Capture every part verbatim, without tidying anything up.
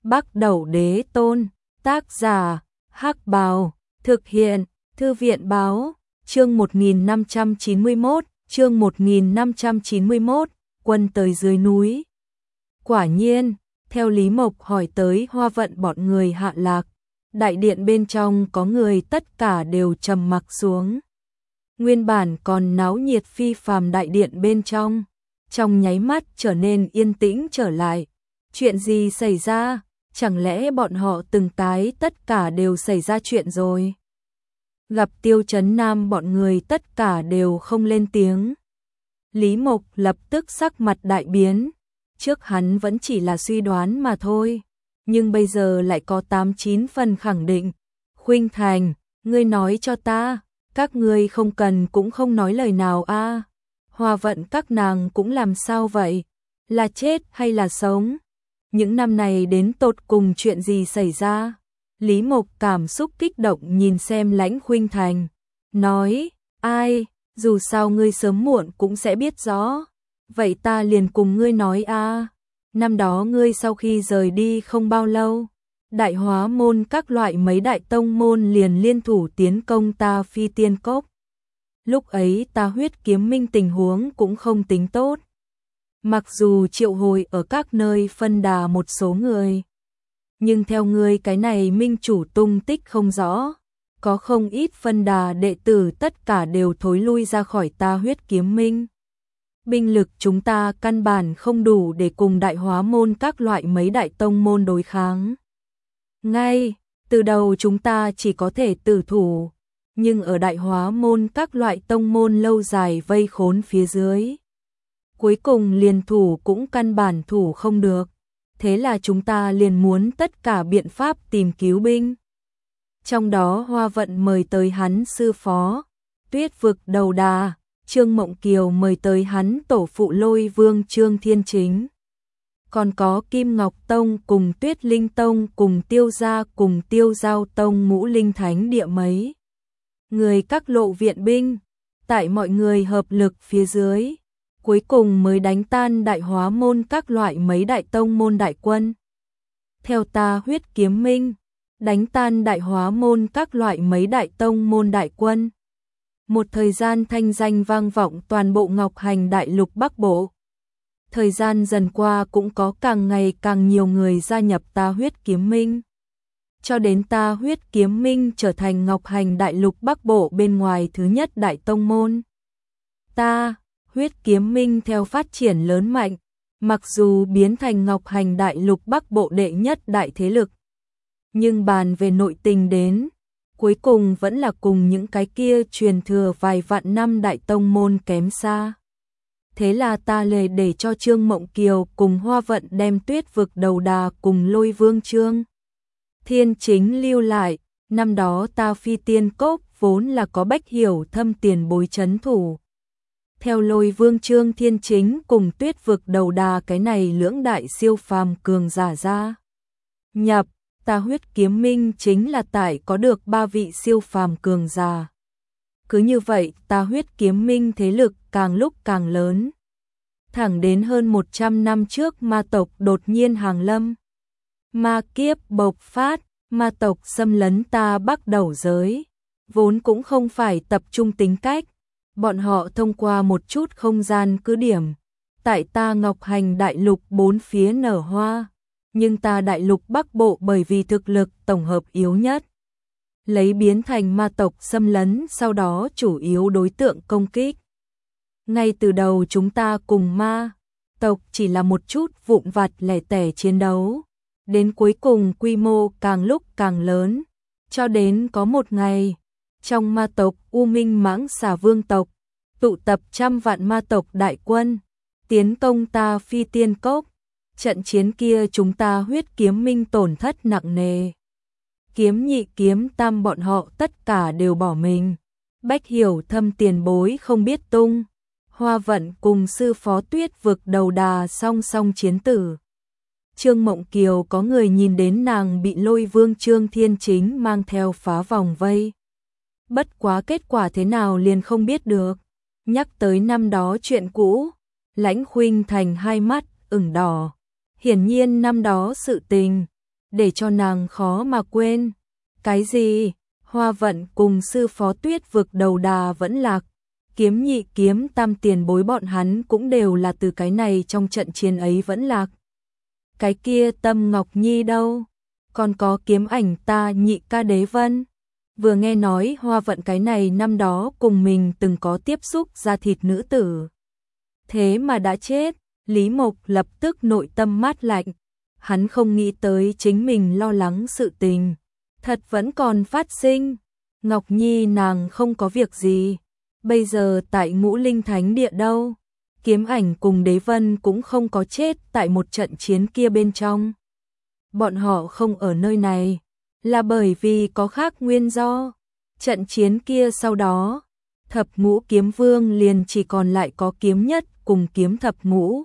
Bắc Đẩu Đế Tôn, tác giả, Hắc Bào, thực hiện, Thư viện báo, chương một nghìn năm trăm chín mươi mốt, chương một nghìn năm trăm chín mươi mốt, quân tới dưới núi. Quả nhiên, theo Lý Mộc hỏi tới Hoa Vận bọn người hạ lạc, đại điện bên trong có người tất cả đều trầm mặc xuống. Nguyên bản còn náo nhiệt phi phàm đại điện bên trong, trong nháy mắt trở nên yên tĩnh trở lại. Chuyện gì xảy ra? Chẳng lẽ bọn họ từng cái tất cả đều xảy ra chuyện rồi? Gặp Tiêu Chấn Nam bọn người tất cả đều không lên tiếng. Lý Mộc lập tức sắc mặt đại biến. Trước hắn vẫn chỉ là suy đoán mà thôi, nhưng bây giờ lại có tám chín phần khẳng định. Khuynh Thành, ngươi nói cho ta, các ngươi không cần cũng không nói lời nào a. À. Hoa Vận các nàng cũng làm sao vậy? Là chết hay là sống? Những năm này đến tột cùng chuyện gì xảy ra? Lý Mộc cảm xúc kích động nhìn xem Lãnh Khuynh Thành, nói, ai, dù sao ngươi sớm muộn cũng sẽ biết rõ. Vậy ta liền cùng ngươi nói a, à, năm đó ngươi sau khi rời đi không bao lâu, Đại Hóa môn các loại mấy đại tông môn liền liên thủ tiến công ta Phi Tiên Cốc. Lúc ấy ta Huyết Kiếm Minh tình huống cũng không tính tốt. Mặc dù triệu hồi ở các nơi phân đà một số người, nhưng theo ngươi cái này minh chủ tung tích không rõ, có không ít phân đà đệ tử tất cả đều thối lui ra khỏi ta Huyết Kiếm Minh. Binh lực chúng ta căn bản không đủ để cùng Đại Hóa môn các loại mấy đại tông môn đối kháng. Ngay từ đầu chúng ta chỉ có thể tử thủ, nhưng ở Đại Hóa môn các loại tông môn lâu dài vây khốn phía dưới, cuối cùng liền thủ cũng căn bản thủ không được. Thế là chúng ta liền muốn tất cả biện pháp tìm cứu binh. Trong đó Hoa Vận mời tới hắn sư phó, Tuyết Vực Đầu Đà, Trương Mộng Kiều mời tới hắn tổ phụ Lôi Vương Trương Thiên Chính. Còn có Kim Ngọc Tông cùng Tuyết Linh Tông cùng Tiêu Gia cùng Tiêu Giao Tông Ngũ Linh Thánh Địa mấy người các lộ viện binh. Tại mọi người hợp lực phía dưới, cuối cùng mới đánh tan Đại Hóa môn các loại mấy đại tông môn đại quân. Theo ta Huyết Kiếm Minh, đánh tan Đại Hóa môn các loại mấy đại tông môn đại quân. Một thời gian thanh danh vang vọng toàn bộ Ngọc Hành Đại Lục Bắc Bộ. Thời gian dần qua cũng có càng ngày càng nhiều người gia nhập ta Huyết Kiếm Minh. Cho đến ta Huyết Kiếm Minh trở thành Ngọc Hành Đại Lục Bắc Bộ bên ngoài thứ nhất đại tông môn. Ta Huyết Kiếm Minh theo phát triển lớn mạnh, mặc dù biến thành Ngọc Hành Đại Lục Bắc Bộ đệ nhất đại thế lực, nhưng bàn về nội tình đến, cuối cùng vẫn là cùng những cái kia truyền thừa vài vạn năm đại tông môn kém xa. Thế là ta lề để cho Trương Mộng Kiều cùng Hoa Vận đem Tuyết Vực Đầu Đà cùng Lôi Vương Trương Thiên Chính lưu lại. Năm đó ta Phi Tiên Cốc vốn là có Bách Hiểu Thâm tiền bối trấn thủ. Theo Lôi Vương Trương Thiên Chính cùng Tuyết Vực Đầu Đà cái này lưỡng đại siêu phàm cường giả ra nhập, ta Huyết Kiếm Minh chính là tại có được ba vị siêu phàm cường giả. Cứ như vậy, ta Huyết Kiếm Minh thế lực càng lúc càng lớn. Thẳng đến hơn một trăm năm trước ma tộc đột nhiên hàng lâm. Ma kiếp bộc phát, ma tộc xâm lấn ta Bắc Đẩu giới, vốn cũng không phải tập trung tính cách. Bọn họ thông qua một chút không gian cứ điểm, tại ta Ngọc Hành Đại Lục bốn phía nở hoa, nhưng ta Đại Lục Bắc Bộ bởi vì thực lực tổng hợp yếu nhất, lấy biến thành ma tộc xâm lấn, sau đó chủ yếu đối tượng công kích. Ngay từ đầu chúng ta cùng ma tộc chỉ là một chút vụn vặt lẻ tẻ chiến đấu, đến cuối cùng quy mô càng lúc càng lớn, cho đến có một ngày, trong ma tộc U Minh Mãng Xà Vương tộc tụ tập trăm vạn ma tộc đại quân, tiến công ta Phi Tiên Cốc. Trận chiến kia chúng ta Huyết Kiếm Minh tổn thất nặng nề. Kiếm Nhị Kiếm Tam bọn họ tất cả đều bỏ mình. Bách Hiểu Thâm tiền bối không biết tung. Hoa Vận cùng sư phó Tuyết Vực Đầu Đà song song chiến tử. Trương Mộng Kiều có người nhìn đến nàng bị Lôi Vương Trương Thiên Chính mang theo phá vòng vây. Bất quá kết quả thế nào liền không biết được. Nhắc tới năm đó chuyện cũ, Lãnh Khuynh Thành hai mắt ửng đỏ. Hiển nhiên năm đó sự tình để cho nàng khó mà quên. Cái gì? Hoa Vận cùng sư phó Tuyết vực đầu đà vẫn lạc, kiếm nhị kiếm tam tiền bối bọn hắn cũng đều là từ cái này trong trận chiến ấy vẫn lạc. Cái kia Tâm Ngọc Nhi đâu? Còn có kiếm ảnh ta nhị ca Đế Vân. Vừa nghe nói Hoa Vận cái này năm đó cùng mình từng có tiếp xúc da thịt nữ tử, thế mà đã chết, Lý Mộc lập tức nội tâm mát lạnh. Hắn không nghĩ tới chính mình lo lắng sự tình thật vẫn còn phát sinh. Ngọc Nhi nàng không có việc gì, bây giờ tại Ngũ Linh Thánh Địa đâu. Kiếm ảnh cùng Đế Vân cũng không có chết tại một trận chiến kia bên trong. Bọn họ không ở nơi này là bởi vì có khác nguyên do. Trận chiến kia sau đó, thập ngũ kiếm vương liền chỉ còn lại có kiếm nhất cùng kiếm thập ngũ.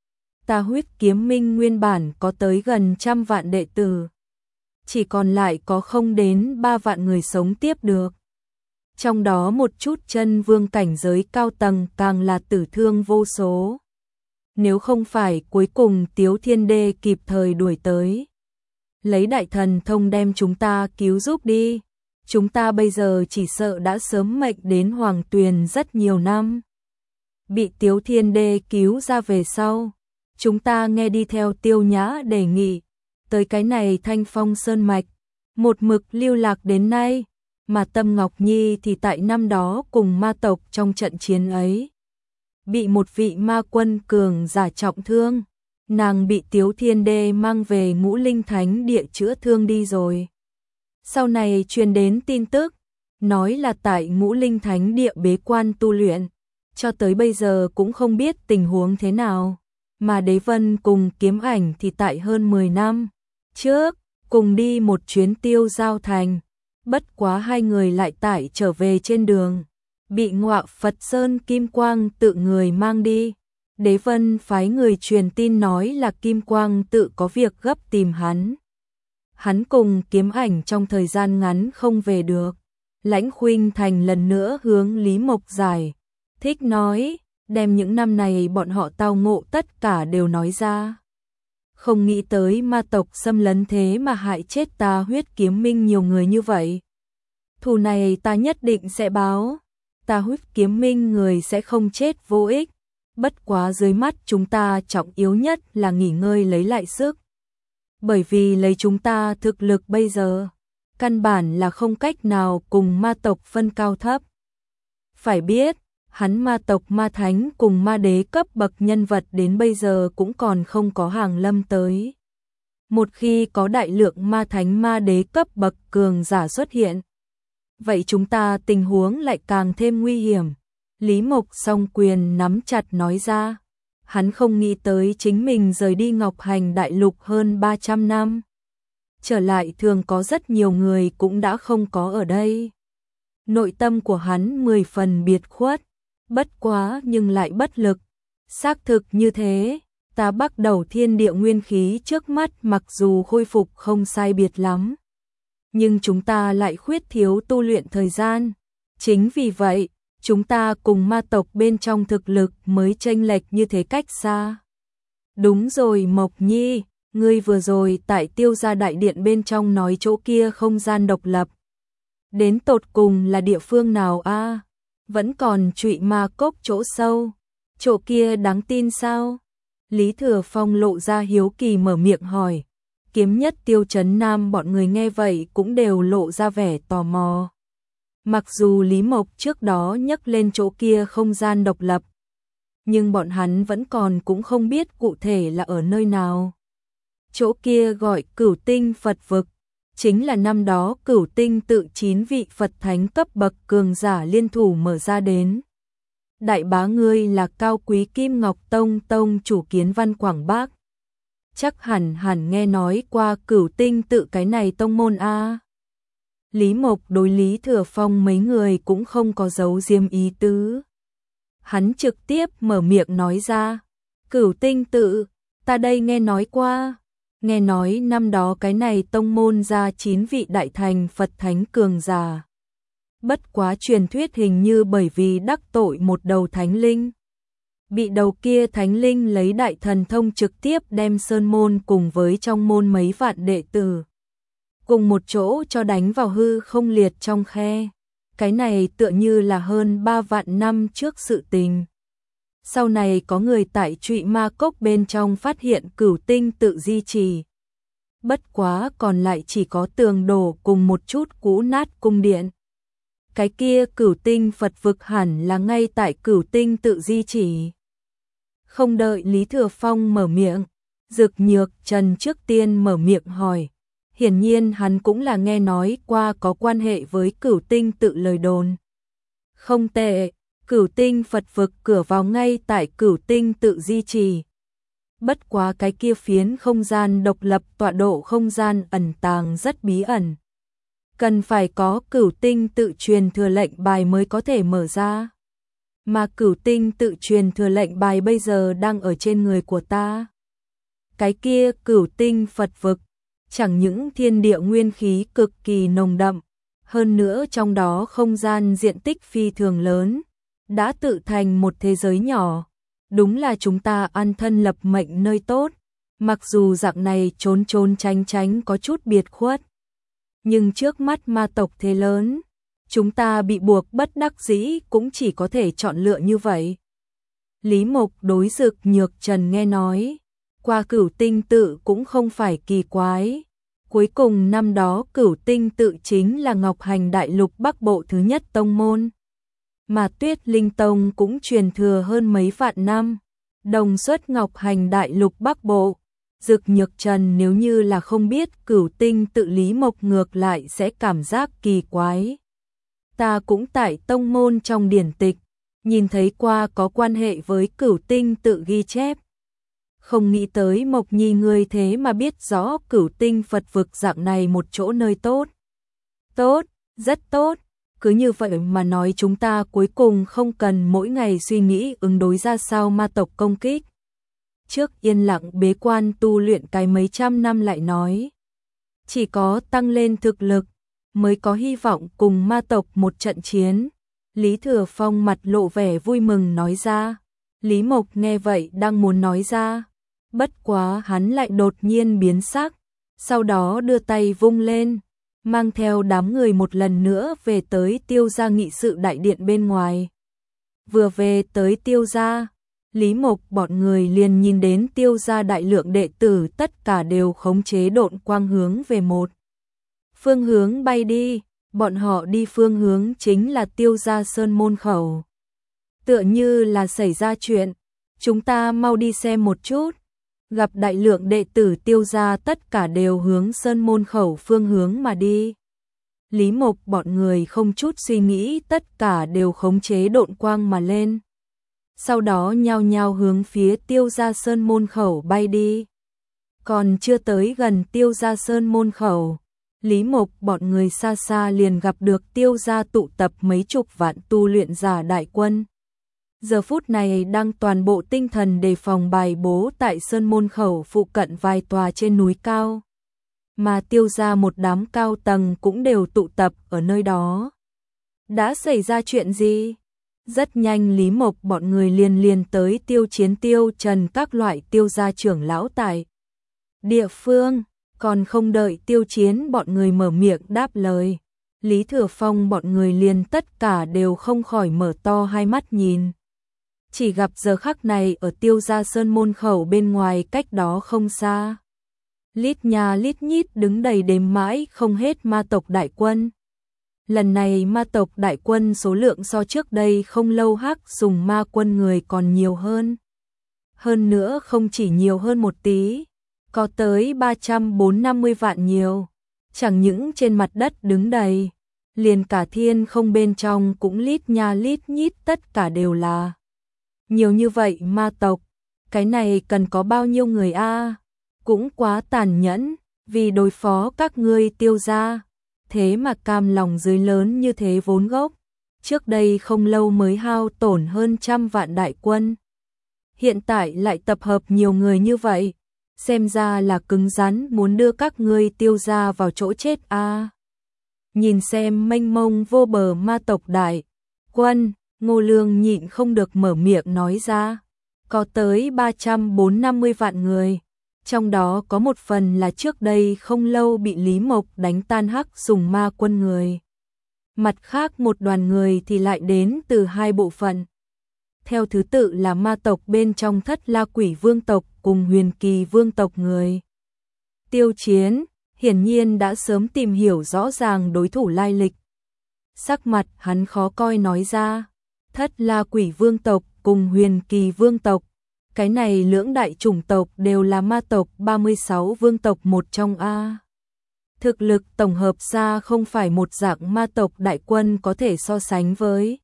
Tà huyết kiếm minh nguyên bản có tới gần trăm vạn đệ tử, chỉ còn lại có không đến ba vạn người sống tiếp được. Trong đó một chút chân vương cảnh giới cao tầng càng là tử thương vô số. Nếu không phải cuối cùng Tiếu Thiên Đê kịp thời đuổi tới, lấy đại thần thông đem chúng ta cứu giúp đi, chúng ta bây giờ chỉ sợ đã sớm mệnh đến Hoàng Tuyền rất nhiều năm. Bị Tiếu Thiên Đê cứu ra về sau, chúng ta nghe đi theo Tiêu Nhã đề nghị, tới cái này Thanh Phong Sơn Mạch, một mực lưu lạc đến nay, mà Tâm Ngọc Nhi thì tại năm đó cùng ma tộc trong trận chiến ấy, bị một vị ma quân cường giả trọng thương, nàng bị Tiếu Thiên Đê mang về Ngũ Linh Thánh Địa chữa thương đi rồi. Sau này truyền đến tin tức, nói là tại Ngũ Linh Thánh Địa bế quan tu luyện, cho tới bây giờ cũng không biết tình huống thế nào. Mà Đế Vân cùng kiếm ảnh thì tại hơn mười năm trước, cùng đi một chuyến Tiêu Giao Thành, bất quá hai người lại tải trở về trên đường, bị Ngọa Phật Sơn Kim Quang tự người mang đi. Đế Vân phái người truyền tin nói là Kim Quang tự có việc gấp tìm hắn. Hắn cùng kiếm ảnh trong thời gian ngắn không về được. Lãnh Khuynh Thành lần nữa hướng Lý Mộc giải thích nói, đem những năm này bọn họ tao ngộ tất cả đều nói ra. Không nghĩ tới ma tộc xâm lấn thế mà hại chết ta huyết kiếm minh nhiều người như vậy. Thù này ta nhất định sẽ báo, ta huyết kiếm minh người sẽ không chết vô ích. Bất quá dưới mắt chúng ta trọng yếu nhất là nghỉ ngơi lấy lại sức. Bởi vì lấy chúng ta thực lực bây giờ, căn bản là không cách nào cùng ma tộc phân cao thấp. Phải biết, hắn ma tộc ma thánh cùng ma đế cấp bậc nhân vật đến bây giờ cũng còn không có hàng lâm tới. Một khi có đại lượng ma thánh ma đế cấp bậc cường giả xuất hiện, vậy chúng ta tình huống lại càng thêm nguy hiểm. Lý Mộc song quyền nắm chặt nói ra, hắn không nghĩ tới chính mình rời đi Ngọc Hành Đại Lục hơn ba trăm năm. Trở lại thường có rất nhiều người cũng đã không có ở đây. Nội tâm của hắn mười phần biệt khuất, bất quá nhưng lại bất lực. Xác thực như thế, ta bắt đầu thiên địa nguyên khí trước mắt mặc dù khôi phục không sai biệt lắm, nhưng chúng ta lại khuyết thiếu tu luyện thời gian. Chính vì vậy, chúng ta cùng ma tộc bên trong thực lực mới chênh lệch như thế cách xa. Đúng rồi Mộc Nhi, ngươi vừa rồi tại Tiêu Gia đại điện bên trong nói chỗ kia không gian độc lập. Đến tột cùng là địa phương nào a? À? Vẫn còn Trụy Ma Cốc chỗ sâu. Chỗ kia đáng tin sao? Lý Thừa Phong lộ ra hiếu kỳ mở miệng hỏi. Kiếm Nhất Tiêu Chấn Nam bọn người nghe vậy cũng đều lộ ra vẻ tò mò. Mặc dù Lý Mộc trước đó nhắc lên chỗ kia không gian độc lập, nhưng bọn hắn vẫn còn cũng không biết cụ thể là ở nơi nào. Chỗ kia gọi Cửu Tinh Phật Vực, chính là năm đó Cửu Tinh tự chín vị Phật Thánh cấp bậc cường giả liên thủ mở ra đến. Đại bá ngươi là Cao Quý Kim Ngọc Tông Tông chủ Kiến Văn Quảng Bác. Chắc hẳn hẳn nghe nói qua Cửu Tinh tự cái này tông môn a. Lý Mộc đối Lý Thừa Phong mấy người cũng không có giấu diêm ý tứ. Hắn trực tiếp mở miệng nói ra, Cửu Tinh tự, ta đây nghe nói qua. Nghe nói năm đó cái này tông môn ra chín vị đại thành Phật Thánh cường giả. Bất quá truyền thuyết hình như bởi vì đắc tội một đầu thánh linh, bị đầu kia thánh linh lấy đại thần thông trực tiếp đem sơn môn cùng với trong môn mấy vạn đệ tử cùng một chỗ cho đánh vào hư không liệt trong khe. Cái này tựa như là hơn ba vạn năm trước sự tình. Sau này có người tại Trụy Ma Cốc bên trong phát hiện cửu tinh tự di trì. Bất quá còn lại chỉ có tường đổ cùng một chút cũ nát cung điện. Cái kia cửu tinh Phật vực hẳn là ngay tại cửu tinh tự di trì. Không đợi Lý Thừa Phong mở miệng, Dực Nhược Trần trước tiên mở miệng hỏi. Hiển nhiên hắn cũng là nghe nói qua có quan hệ với cửu tinh tự lời đồn. Không tệ, cửu tinh Phật vực cửa vào ngay tại cửu tinh tự di trì. Bất quá cái kia phiến không gian độc lập tọa độ không gian ẩn tàng rất bí ẩn. Cần phải có cửu tinh tự truyền thừa lệnh bài mới có thể mở ra. Mà cửu tinh tự truyền thừa lệnh bài bây giờ đang ở trên người của ta. Cái kia cửu tinh Phật vực, chẳng những thiên địa nguyên khí cực kỳ nồng đậm, hơn nữa trong đó không gian diện tích phi thường lớn, đã tự thành một thế giới nhỏ. Đúng là chúng ta an thân lập mệnh nơi tốt, mặc dù dạng này trốn trốn tránh tránh có chút biệt khuất. Nhưng trước mắt ma tộc thế lớn, chúng ta bị buộc bất đắc dĩ cũng chỉ có thể chọn lựa như vậy. Lý Mộc đối Dực Nhược Trần nghe nói, qua cửu tinh tự cũng không phải kỳ quái. Cuối cùng năm đó cửu tinh tự chính là Ngọc Hành Đại Lục Bắc Bộ thứ nhất tông môn. Mà Tuyết Linh Tông cũng truyền thừa hơn mấy vạn năm, đồng xuất Ngọc Hành Đại Lục Bắc Bộ. Dực Nhược Trần nếu như là không biết cửu tinh tự Lý Mộc ngược lại sẽ cảm giác kỳ quái. Ta cũng tại tông môn trong điển tịch, nhìn thấy qua có quan hệ với cửu tinh tự ghi chép. Không nghĩ tới Mộc Nhi ngươi thế mà biết rõ cửu tinh Phật vực dạng này một chỗ nơi tốt. Tốt, rất tốt. Cứ như vậy mà nói chúng ta cuối cùng không cần mỗi ngày suy nghĩ ứng đối ra sao ma tộc công kích. Trước yên lặng bế quan tu luyện cái mấy trăm năm lại nói. Chỉ có tăng lên thực lực, mới có hy vọng cùng ma tộc một trận chiến. Lý Thừa Phong mặt lộ vẻ vui mừng nói ra. Lý Mộc nghe vậy đang muốn nói ra. Bất quá hắn lại đột nhiên biến sắc. Sau đó đưa tay vung lên, mang theo đám người một lần nữa về tới Tiêu gia nghị sự đại điện bên ngoài. Vừa về tới Tiêu gia, Lý Mộc bọn người liền nhìn đến Tiêu gia đại lượng đệ tử tất cả đều khống chế độn quang hướng về một phương hướng bay đi, bọn họ đi phương hướng chính là Tiêu gia sơn môn khẩu. Tựa như là xảy ra chuyện, chúng ta mau đi xem một chút. Gặp đại lượng đệ tử Tiêu gia tất cả đều hướng sơn môn khẩu phương hướng mà đi. Lý Mộc bọn người không chút suy nghĩ tất cả đều khống chế độn quang mà lên. Sau đó nhao nhao hướng phía Tiêu gia sơn môn khẩu bay đi. Còn chưa tới gần Tiêu gia sơn môn khẩu, Lý Mộc bọn người xa xa liền gặp được Tiêu gia tụ tập mấy chục vạn tu luyện giả đại quân. Giờ phút này đang toàn bộ tinh thần đề phòng bài bố tại sơn môn khẩu phụ cận vài tòa trên núi cao. Mà Tiêu gia một đám cao tầng cũng đều tụ tập ở nơi đó. Đã xảy ra chuyện gì? Rất nhanh Lý Mộc bọn người liền liền tới Tiêu Chiến Tiêu Trần các loại Tiêu gia trưởng lão tại địa phương, còn không đợi Tiêu Chiến bọn người mở miệng đáp lời. Lý Thừa Phong bọn người liền tất cả đều không khỏi mở to hai mắt nhìn. Chỉ gặp giờ khắc này ở Tiêu gia sơn môn khẩu bên ngoài cách đó không xa. Lít nhà lít nhít đứng đầy đếm mãi không hết ma tộc đại quân. Lần này ma tộc đại quân số lượng so trước đây không lâu hắc dùng ma quân người còn nhiều hơn. Hơn nữa không chỉ nhiều hơn một tí, có tới ba trăm bốn năm mươi vạn nhiều. Chẳng những trên mặt đất đứng đầy, liền cả thiên không bên trong cũng lít nha lít nhít tất cả đều là. Nhiều như vậy ma tộc, cái này cần có bao nhiêu người a? Cũng quá tàn nhẫn, vì đối phó các ngươi Tiêu gia, thế mà cam lòng dưới lớn như thế vốn gốc, trước đây không lâu mới hao tổn hơn trăm vạn đại quân. Hiện tại lại tập hợp nhiều người như vậy, xem ra là cứng rắn muốn đưa các ngươi Tiêu gia vào chỗ chết a. Nhìn xem mênh mông vô bờ ma tộc đại quân, Ngô Lương nhịn không được mở miệng nói ra. có tới ba trăm bốn năm mươi vạn người. Trong đó có một phần là trước đây không lâu bị Lý Mộc đánh tan Hắc Sùng Ma quân người. Mặt khác một đoàn người thì lại đến từ hai bộ phận. Theo thứ tự là ma tộc bên trong Thất La Quỷ Vương tộc cùng Huyền Kỳ Vương tộc người. Tiêu Chiến hiển nhiên đã sớm tìm hiểu rõ ràng đối thủ lai lịch. Sắc mặt hắn khó coi nói ra, Thất La Quỷ Vương tộc cùng Huyền Kỳ Vương tộc, cái này lưỡng đại chủng tộc đều là ma tộc ba mươi sáu vương tộc một trong a. Thực lực tổng hợp ra không phải một dạng ma tộc đại quân có thể so sánh với.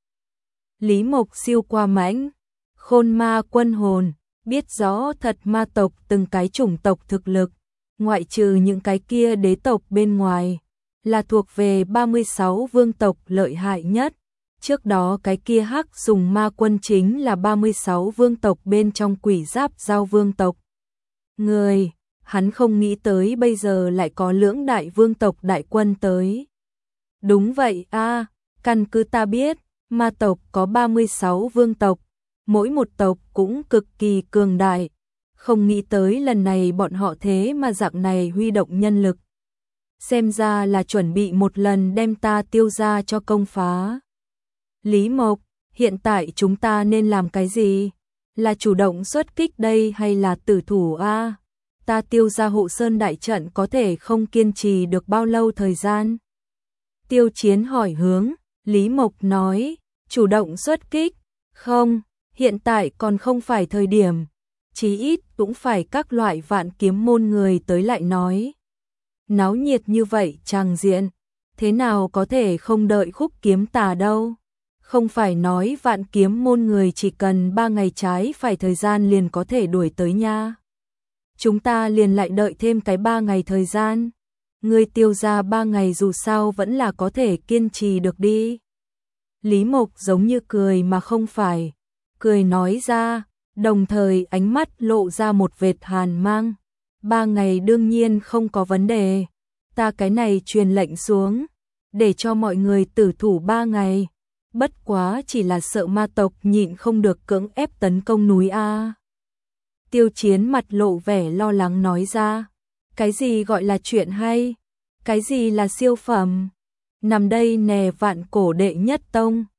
Lý Mộc siêu qua mãnh, khôn ma quân hồn, biết rõ thật ma tộc từng cái chủng tộc thực lực, ngoại trừ những cái kia đế tộc bên ngoài, là thuộc về ba mươi sáu vương tộc lợi hại nhất. Trước đó cái kia Hắc Sùng Ma quân chính là ba mươi sáu vương tộc bên trong Quỷ Giáp Giao vương tộc. Người, hắn không nghĩ tới bây giờ lại có lưỡng đại vương tộc đại quân tới. Đúng vậy a, căn cứ ta biết, ma tộc có ba mươi sáu vương tộc, mỗi một tộc cũng cực kỳ cường đại. Không nghĩ tới lần này bọn họ thế mà dạng này huy động nhân lực. Xem ra là chuẩn bị một lần đem ta tiêu ra cho công phá. Lý Mộc, hiện tại chúng ta nên làm cái gì? Là chủ động xuất kích đây hay là tử thủ a? Ta tiêu ra hộ sơn đại trận có thể không kiên trì được bao lâu thời gian? Tiêu Chiến hỏi hướng, Lý Mộc nói, chủ động xuất kích, không, hiện tại còn không phải thời điểm, chí ít cũng phải các loại vạn kiếm môn người tới lại nói. Náo nhiệt như vậy tràng diện, thế nào có thể không đợi Khúc Kiếm Tà đâu? Không phải nói vạn kiếm môn người chỉ cần ba ngày trái phải thời gian liền có thể đuổi tới nha. Chúng ta liền lại đợi thêm cái ba ngày thời gian. Người tiêu ra ba ngày dù sao vẫn là có thể kiên trì được đi. Lý Mộc giống như cười mà không phải. Cười nói ra, đồng thời ánh mắt lộ ra một vệt hàn mang. Ba ngày đương nhiên không có vấn đề. Ta cái này truyền lệnh xuống, để cho mọi người tử thủ ba ngày. Bất quá chỉ là sợ ma tộc nhịn không được cưỡng ép tấn công núi A. Tiêu Chiến mặt lộ vẻ lo lắng nói ra. Cái gì gọi là chuyện hay? Cái gì là siêu phẩm? Nằm đây nè vạn cổ đệ nhất tông.